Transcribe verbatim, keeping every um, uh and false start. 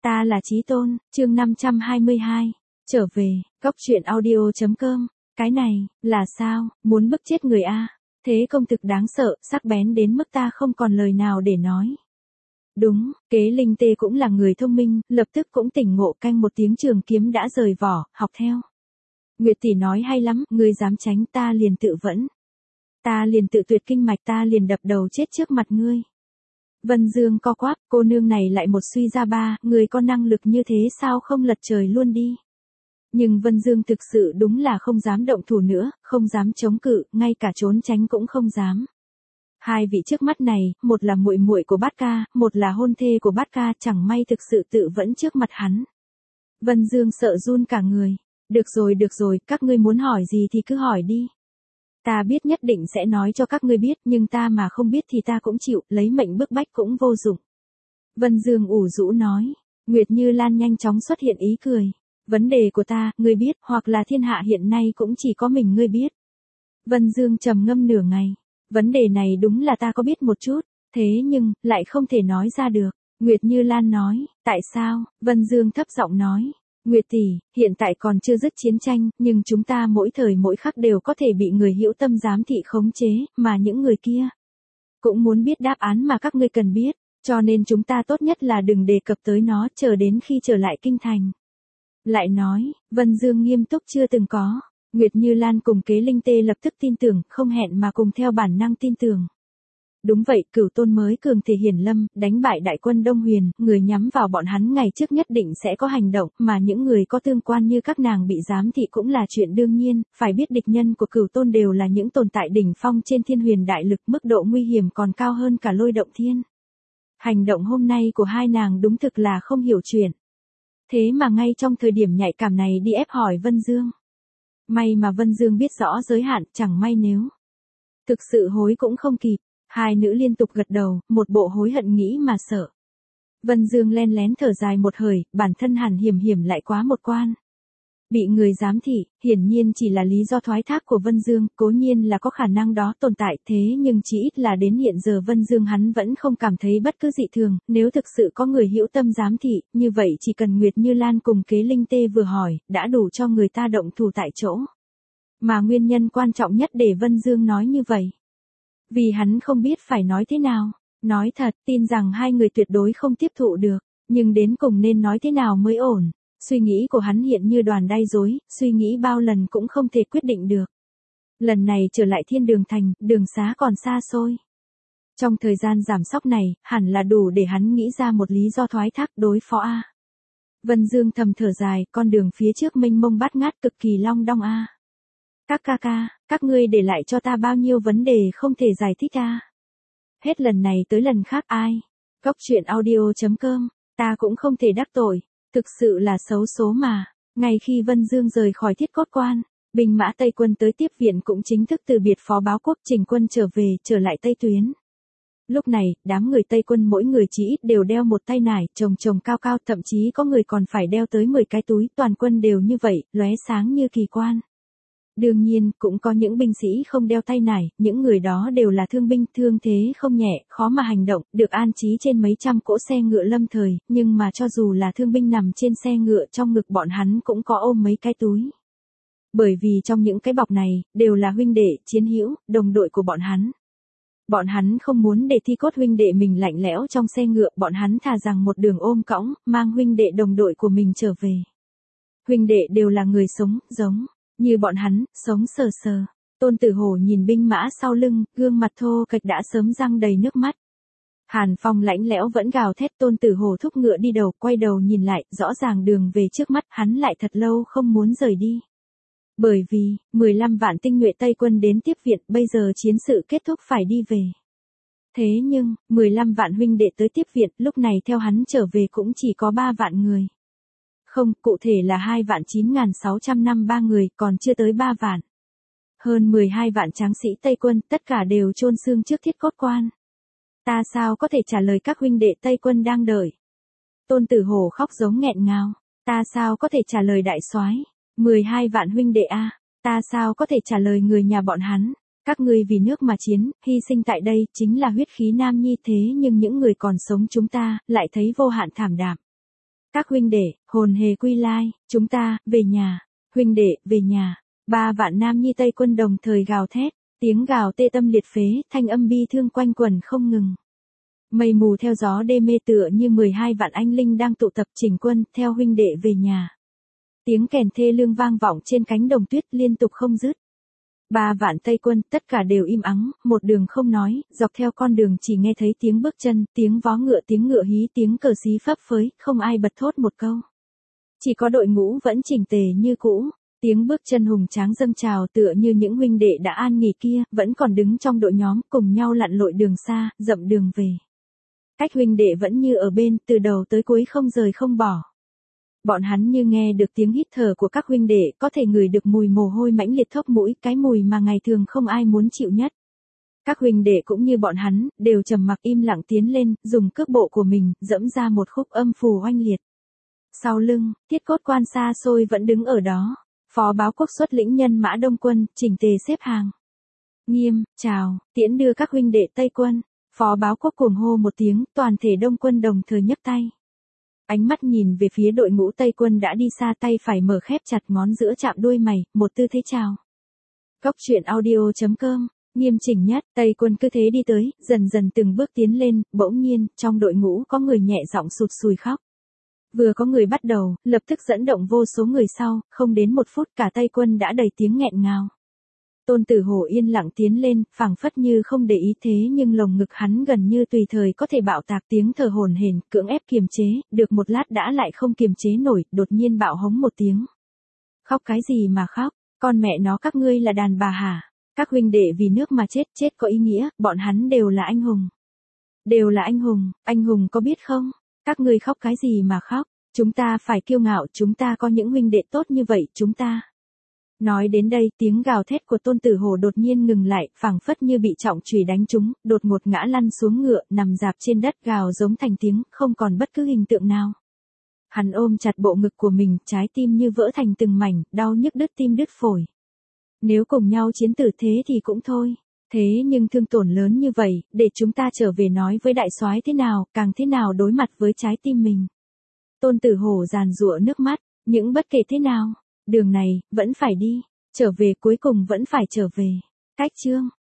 Ta là Chí Tôn, chương năm trăm hai mươi hai. Trở về, góc truyện audio chấm com. Cái này, là sao, muốn bức chết người a? Thế công thực đáng sợ, sắc bén đến mức ta không còn lời nào để nói. Đúng, Kế Linh Tê cũng là người thông minh, lập tức cũng tỉnh ngộ, canh một tiếng trường kiếm đã rời vỏ, học theo. Nguyệt tỷ nói hay lắm, ngươi dám tránh ta liền tự vẫn. Ta liền tự tuyệt kinh mạch, ta liền đập đầu chết trước mặt ngươi. Vân Dương co quắp, cô nương này lại một suy ra ba, người có năng lực như thế sao không lật trời luôn đi. Nhưng Vân Dương thực sự đúng là không dám động thủ nữa, không dám chống cự, ngay cả trốn tránh cũng không dám. Hai vị trước mắt này, một là muội muội của Bát Ca, một là hôn thê của Bát Ca, chẳng may thực sự tự vẫn trước mặt hắn. Vân Dương sợ run cả người. Được rồi được rồi, các ngươi muốn hỏi gì thì cứ hỏi đi. Ta biết nhất định sẽ nói cho các ngươi biết, nhưng ta mà không biết thì ta cũng chịu, lấy mệnh bức bách cũng vô dụng. Vân Dương ủ rũ nói. Nguyệt Như Lan nhanh chóng xuất hiện ý cười. Vấn đề của ta, ngươi biết, hoặc là thiên hạ hiện nay cũng chỉ có mình ngươi biết. Vân Dương trầm ngâm nửa ngày. Vấn đề này đúng là ta có biết một chút, thế nhưng, lại không thể nói ra được. Nguyệt Như Lan nói, tại sao? Vân Dương thấp giọng nói. Nguyệt tỷ, hiện tại còn chưa dứt chiến tranh, nhưng chúng ta mỗi thời mỗi khắc đều có thể bị người hữu tâm giám thị khống chế, mà những người kia cũng muốn biết đáp án mà các ngươi cần biết, cho nên chúng ta tốt nhất là đừng đề cập tới nó, chờ đến khi trở lại kinh thành. Lại nói, Vân Dương nghiêm túc chưa từng có. Nguyệt Như Lan cùng Kế Linh Tê lập tức tin tưởng, không hẹn mà cùng theo bản năng tin tưởng. Đúng vậy, Cửu Tôn mới cường thể hiển lâm, đánh bại đại quân Đông Huyền, người nhắm vào bọn hắn ngày trước nhất định sẽ có hành động, mà những người có tương quan như các nàng bị giám thị cũng là chuyện đương nhiên, phải biết địch nhân của Cửu Tôn đều là những tồn tại đỉnh phong trên thiên huyền đại lực, mức độ nguy hiểm còn cao hơn cả Lôi Động Thiên. Hành động hôm nay của hai nàng đúng thực là không hiểu chuyện. Thế mà ngay trong thời điểm nhạy cảm này đi ép hỏi Vân Dương. May mà Vân Dương biết rõ giới hạn, chẳng may nếu thực sự hối cũng không kịp. Hai nữ liên tục gật đầu, một bộ hối hận nghĩ mà sợ. Vân Dương len lén thở dài một hơi, bản thân hẳn hiểm hiểm lại quá một quan. Bị người giám thị, hiển nhiên chỉ là lý do thoái thác của Vân Dương, cố nhiên là có khả năng đó tồn tại, thế nhưng chỉ ít là đến hiện giờ Vân Dương hắn vẫn không cảm thấy bất cứ dị thường, nếu thực sự có người hữu tâm giám thị, như vậy chỉ cần Nguyệt Như Lan cùng Kế Linh Tê vừa hỏi, đã đủ cho người ta động thủ tại chỗ. Mà nguyên nhân quan trọng nhất để Vân Dương nói như vậy, vì hắn không biết phải nói thế nào. Nói thật, tin rằng hai người tuyệt đối không tiếp thụ được, nhưng đến cùng nên nói thế nào mới ổn. Suy nghĩ của hắn hiện như đoàn đay rối, suy nghĩ bao lần cũng không thể quyết định được. Lần này trở lại Thiên Đường Thành, đường xá còn xa xôi. Trong thời gian giảm sóc này, hẳn là đủ để hắn nghĩ ra một lý do thoái thác đối phó a. Vân Dương thầm thở dài, con đường phía trước mênh mông bát ngát cực kỳ long đong a. Các ca ca, các ngươi để lại cho ta bao nhiêu vấn đề không thể giải thích a. Hết lần này tới lần khác ai. Góc truyện audio chấm com, ta cũng không thể đắc tội. Thực sự là xấu số mà. Ngay khi Vân Dương rời khỏi Thiết Cốt Quan, binh mã Tây quân tới tiếp viện cũng chính thức từ biệt phó báo quốc trình quân trở về, trở lại Tây Tuyến. Lúc này, đám người Tây quân mỗi người chỉ ít đều đeo một tay nải, chồng chồng cao cao, thậm chí có người còn phải đeo tới mười cái túi, toàn quân đều như vậy, lóe sáng như kỳ quan. Đương nhiên, cũng có những binh sĩ không đeo tay nải, những người đó đều là thương binh, thương thế không nhẹ, khó mà hành động, được an trí trên mấy trăm cỗ xe ngựa lâm thời, nhưng mà cho dù là thương binh nằm trên xe ngựa trong ngực bọn hắn cũng có ôm mấy cái túi. Bởi vì trong những cái bọc này, đều là huynh đệ, chiến hữu, đồng đội của bọn hắn. Bọn hắn không muốn để thi cốt huynh đệ mình lạnh lẽo trong xe ngựa, bọn hắn thà rằng một đường ôm cõng, mang huynh đệ đồng đội của mình trở về. Huynh đệ đều là người sống, giống như bọn hắn, sống sờ sờ. Tôn Tử Hổ nhìn binh mã sau lưng, gương mặt thô kệch đã sớm răng đầy nước mắt. Hàn Phong lãnh lẽo vẫn gào thét, Tôn Tử Hổ thúc ngựa đi đầu, quay đầu nhìn lại, rõ ràng đường về trước mắt, hắn lại thật lâu không muốn rời đi. Bởi vì, mười lăm vạn tinh nhuệ Tây quân đến tiếp viện, bây giờ chiến sự kết thúc phải đi về. Thế nhưng, mười lăm vạn huynh đệ tới tiếp viện, lúc này theo hắn trở về cũng chỉ có ba vạn người. Không, cụ thể là hai vạn chín nghìn sáu trăm năm mươi ba người, còn chưa tới ba vạn. Hơn mười hai vạn tráng sĩ Tây quân, tất cả đều chôn xương trước Thiết Cốt Quan. Ta sao có thể trả lời các huynh đệ Tây quân đang đợi. Tôn Tử Hổ khóc giống nghẹn ngào. Ta sao có thể trả lời đại soái, mười hai vạn huynh đệ a, ta sao có thể trả lời người nhà bọn hắn. Các ngươi vì nước mà chiến, hy sinh tại đây, chính là huyết khí nam nhi, thế nhưng những người còn sống chúng ta, lại thấy vô hạn thảm đạm. Các huynh đệ, hồn hề quy lai, chúng ta, về nhà. Huynh đệ, về nhà. Ba vạn nam nhi Tây quân đồng thời gào thét. Tiếng gào tê tâm liệt phế, thanh âm bi thương quanh quẩn không ngừng. Mây mù theo gió đê mê tựa như mười hai vạn anh linh đang tụ tập chỉnh quân, theo huynh đệ về nhà. Tiếng kèn thê lương vang vọng trên cánh đồng tuyết liên tục không dứt. Ba vạn Tây quân, tất cả đều im ắng, một đường không nói, dọc theo con đường chỉ nghe thấy tiếng bước chân, tiếng vó ngựa, tiếng ngựa hí, tiếng cờ xí phấp phới, không ai bật thốt một câu. Chỉ có đội ngũ vẫn chỉnh tề như cũ, tiếng bước chân hùng tráng dâng trào tựa như những huynh đệ đã an nghỉ kia, vẫn còn đứng trong đội nhóm, cùng nhau lặn lội đường xa, dậm đường về. Cách huynh đệ vẫn như ở bên, từ đầu tới cuối không rời không bỏ. Bọn hắn như nghe được tiếng hít thở của các huynh đệ, có thể ngửi được mùi mồ hôi mãnh liệt thốc mũi, cái mùi mà ngày thường không ai muốn chịu nhất. Các huynh đệ cũng như bọn hắn, đều trầm mặc im lặng tiến lên, dùng cước bộ của mình, dẫm ra một khúc âm phù oanh liệt. Sau lưng, Thiết Cốt quan xa xôi vẫn đứng ở đó. Phó Báo Quốc xuất lĩnh nhân mã Đông quân, chỉnh tề xếp hàng. Nghiêm, chào, tiễn đưa các huynh đệ Tây quân. Phó Báo Quốc cuồng hô một tiếng, toàn thể Đông quân đồng thời nhấc tay. Ánh mắt nhìn về phía đội ngũ Tây quân đã đi xa, tay phải mở khép chặt, ngón giữa chạm đuôi mày, một tư thế chào. Góc truyện audio chấm com, nghiêm chỉnh nhất, Tây quân cứ thế đi tới, dần dần từng bước tiến lên, bỗng nhiên, trong đội ngũ có người nhẹ giọng sụt sùi khóc. Vừa có người bắt đầu, lập tức dẫn động vô số người sau, không đến một phút cả Tây quân đã đầy tiếng nghẹn ngào. Tôn Tử Hổ yên lặng tiến lên, phảng phất như không để ý, thế nhưng lồng ngực hắn gần như tùy thời có thể bạo tạc, tiếng thở hổn hển, cưỡng ép kiềm chế, được một lát đã lại không kiềm chế nổi, đột nhiên bạo hống một tiếng. Khóc cái gì mà khóc, con mẹ nó các ngươi là đàn bà hả? Các huynh đệ vì nước mà chết, chết có ý nghĩa, bọn hắn đều là anh hùng. Đều là anh hùng, anh hùng có biết không? Các ngươi khóc cái gì mà khóc? Chúng ta phải kiêu ngạo, chúng ta có những huynh đệ tốt như vậy, chúng ta. Nói đến đây, tiếng gào thét của Tôn Tử Hổ đột nhiên ngừng lại, phảng phất như bị trọng chùy đánh trúng, đột ngột ngã lăn xuống ngựa, nằm rạp trên đất, gào giống thành tiếng, không còn bất cứ hình tượng nào. Hắn ôm chặt bộ ngực của mình, trái tim như vỡ thành từng mảnh, đau nhức đứt tim đứt phổi. Nếu cùng nhau chiến tử thế thì cũng thôi. Thế nhưng thương tổn lớn như vậy, để chúng ta trở về nói với đại soái thế nào, càng thế nào đối mặt với trái tim mình. Tôn Tử Hổ giàn giụa nước mắt, những bất kể thế nào, đường này, vẫn phải đi, trở về cuối cùng vẫn phải trở về. Cách chương.